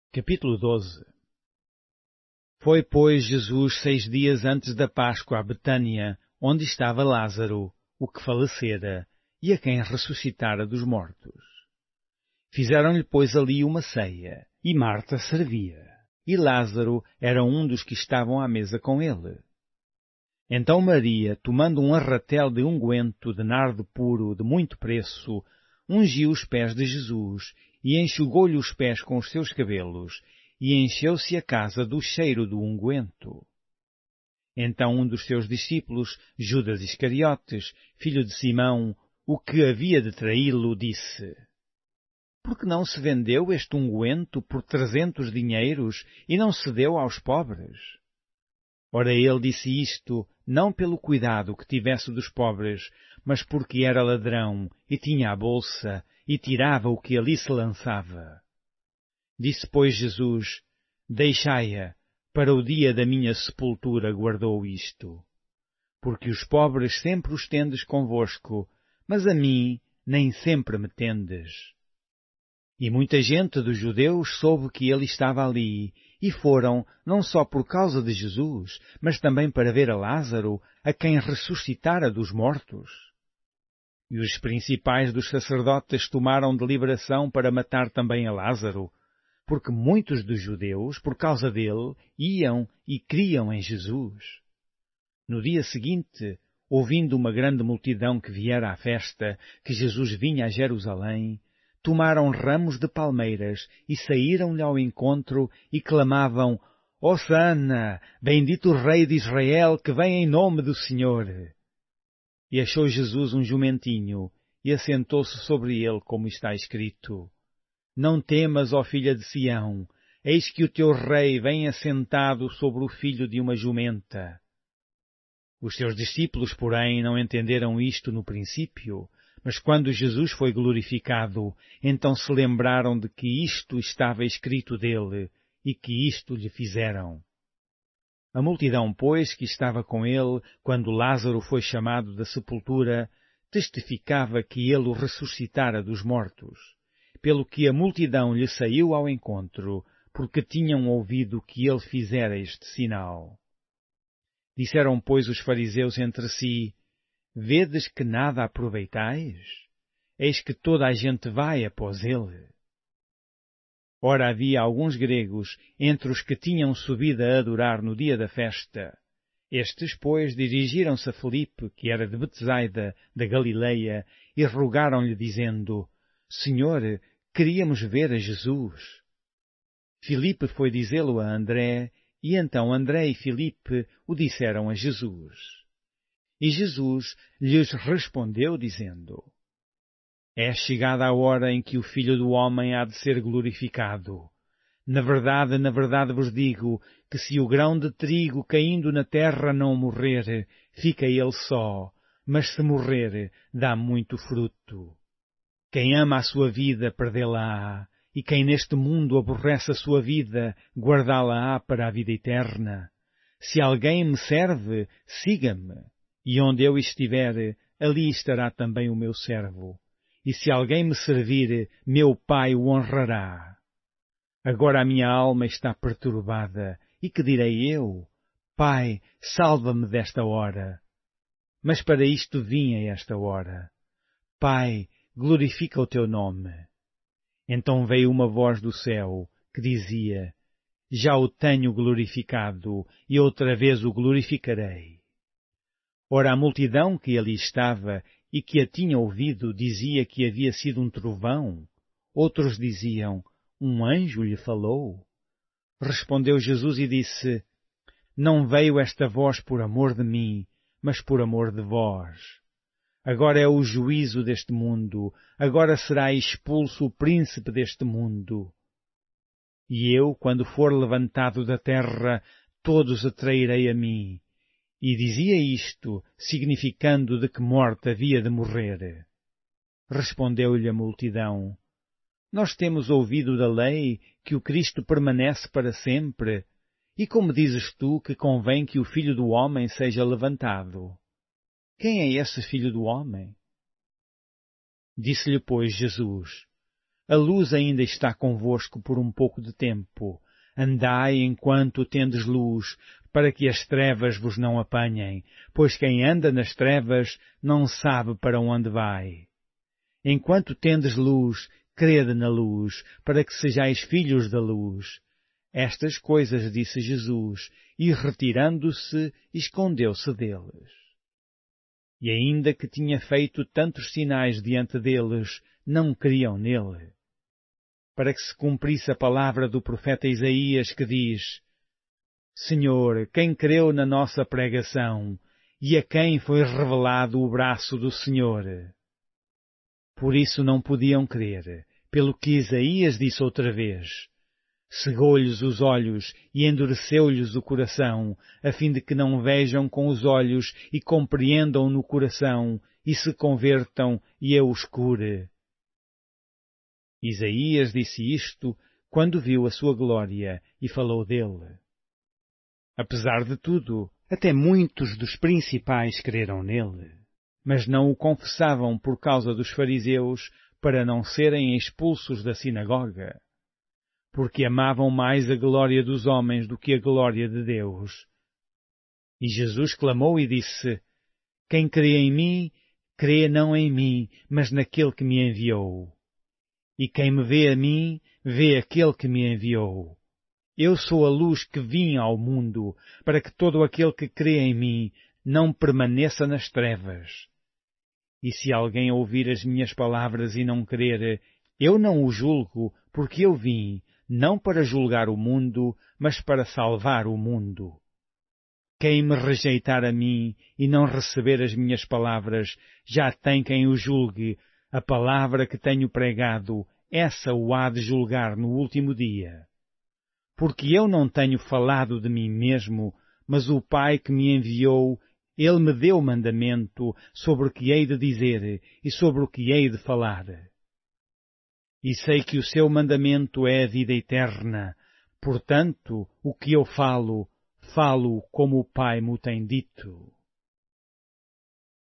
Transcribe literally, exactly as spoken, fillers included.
Capítulo doze. Foi, pois, Jesus seis dias antes da Páscoa a Betânia, onde estava Lázaro, o que falecera, e a quem ressuscitara dos mortos. Fizeram-lhe, pois, ali uma ceia, e Marta servia, e Lázaro era um dos que estavam à mesa com ele. Então Maria, tomando um arratel de unguento de nardo puro de muito preço, ungiu os pés de Jesus, e enxugou-lhe os pés com os seus cabelos, e encheu-se a casa do cheiro do unguento. Então um dos seus discípulos, Judas Iscariotes, filho de Simão, o que havia de traí-lo, disse: Por que não se vendeu este unguento por trezentos dinheiros e não se deu aos pobres? Ora, ele disse isto, não pelo cuidado que tivesse dos pobres, mas porque era ladrão, e tinha a bolsa, e tirava o que ali se lançava. Disse, pois, Jesus: Deixai-a, para o dia da minha sepultura guardou isto. Porque os pobres sempre os tendes convosco, mas a mim nem sempre me tendes. E muita gente dos judeus soube que ele estava ali, e foram, não só por causa de Jesus, mas também para ver a Lázaro, a quem ressuscitara dos mortos. E os principais dos sacerdotes tomaram deliberação para matar também a Lázaro, porque muitos dos judeus, por causa dele, iam e criam em Jesus. No dia seguinte, ouvindo uma grande multidão que viera à festa, que Jesus vinha a Jerusalém, tomaram ramos de palmeiras e saíram-lhe ao encontro e clamavam: Hosana, bendito o Rei de Israel que vem em nome do Senhor. E achou Jesus um jumentinho e assentou-se sobre ele, como está escrito: Não temas, ó filha de Sião, eis que o teu rei vem assentado sobre o filho de uma jumenta. Os seus discípulos, porém, não entenderam isto no princípio, mas quando Jesus foi glorificado, então se lembraram de que isto estava escrito dele e que isto lhe fizeram. A multidão, pois, que estava com ele, quando Lázaro foi chamado da sepultura, testificava que ele o ressuscitara dos mortos, pelo que a multidão lhe saiu ao encontro, porque tinham ouvido que ele fizera este sinal. Disseram, pois, os fariseus entre si: Vedes que nada aproveitais? Eis que toda a gente vai após ele. Ora, havia alguns gregos entre os que tinham subido a adorar no dia da festa. Estes, pois, dirigiram-se a Filipe, que era de Betsaida, da Galileia, e rogaram-lhe, dizendo: Senhor, queríamos ver a Jesus. Filipe foi dizê-lo a André, e então André e Filipe o disseram a Jesus. E Jesus lhes respondeu, dizendo: É chegada a hora em que o Filho do Homem há de ser glorificado. Na verdade, na verdade vos digo, que se o grão de trigo caindo na terra não morrer, fica ele só, mas se morrer, dá muito fruto. Quem ama a sua vida, perdê-la-á, e quem neste mundo aborrece a sua vida, guardá-la-á para a vida eterna. Se alguém me serve, siga-me, e onde eu estiver, ali estará também o meu servo. E se alguém me servir, meu Pai o honrará. Agora a minha alma está perturbada, e que direi eu? Pai, salva-me desta hora. Mas para isto vim a esta hora. Pai, glorifica o teu nome. Então veio uma voz do céu, que dizia: Já o tenho glorificado, e outra vez o glorificarei. Ora, a multidão que ali estava e que a tinha ouvido dizia que havia sido um trovão. Outros diziam: Um anjo lhe falou. Respondeu Jesus e disse: Não veio esta voz por amor de mim, mas por amor de vós. Agora é o juízo deste mundo, agora será expulso o príncipe deste mundo. E eu, quando for levantado da terra, todos atrairei a mim. E dizia isto, significando de que morte havia de morrer. Respondeu-lhe a multidão: Nós temos ouvido da lei que o Cristo permanece para sempre. E como dizes tu que convém que o Filho do Homem seja levantado? Quem é esse Filho do Homem? Disse-lhe, pois, Jesus: a luz ainda está convosco por um pouco de tempo. Andai enquanto tendes luz, para que as trevas vos não apanhem, pois quem anda nas trevas não sabe para onde vai. Enquanto tendes luz, crede na luz, para que sejais filhos da luz. Estas coisas disse Jesus, e retirando-se, escondeu-se deles. E ainda que tinha feito tantos sinais diante deles, não criam nele. Para que se cumprisse a palavra do profeta Isaías, que diz: Senhor, quem creu na nossa pregação, e a quem foi revelado o braço do Senhor? Por isso não podiam crer, pelo que Isaías disse outra vez: Cegou-lhes os olhos e endureceu-lhes o coração, a fim de que não vejam com os olhos e compreendam no coração, e se convertam e eu os cure. Isaías disse isto quando viu a sua glória e falou dele. Apesar de tudo, até muitos dos principais creram nele, mas não o confessavam por causa dos fariseus, para não serem expulsos da sinagoga, porque amavam mais a glória dos homens do que a glória de Deus. E Jesus clamou e disse: Quem crê em mim, crê não em mim, mas naquele que me enviou. E quem me vê a mim, vê aquele que me enviou. Eu sou a luz que vim ao mundo, para que todo aquele que crê em mim não permaneça nas trevas. E se alguém ouvir as minhas palavras e não crer, eu não o julgo, porque eu vim, não para julgar o mundo, mas para salvar o mundo. Quem me rejeitar a mim e não receber as minhas palavras, já tem quem o julgue. A palavra que tenho pregado, essa o há de julgar no último dia. Porque eu não tenho falado de mim mesmo, mas o Pai que me enviou, Ele me deu mandamento sobre o que hei de dizer e sobre o que hei de falar. E sei que o seu mandamento é a vida eterna. Portanto, o que eu falo, falo como o Pai me tem dito.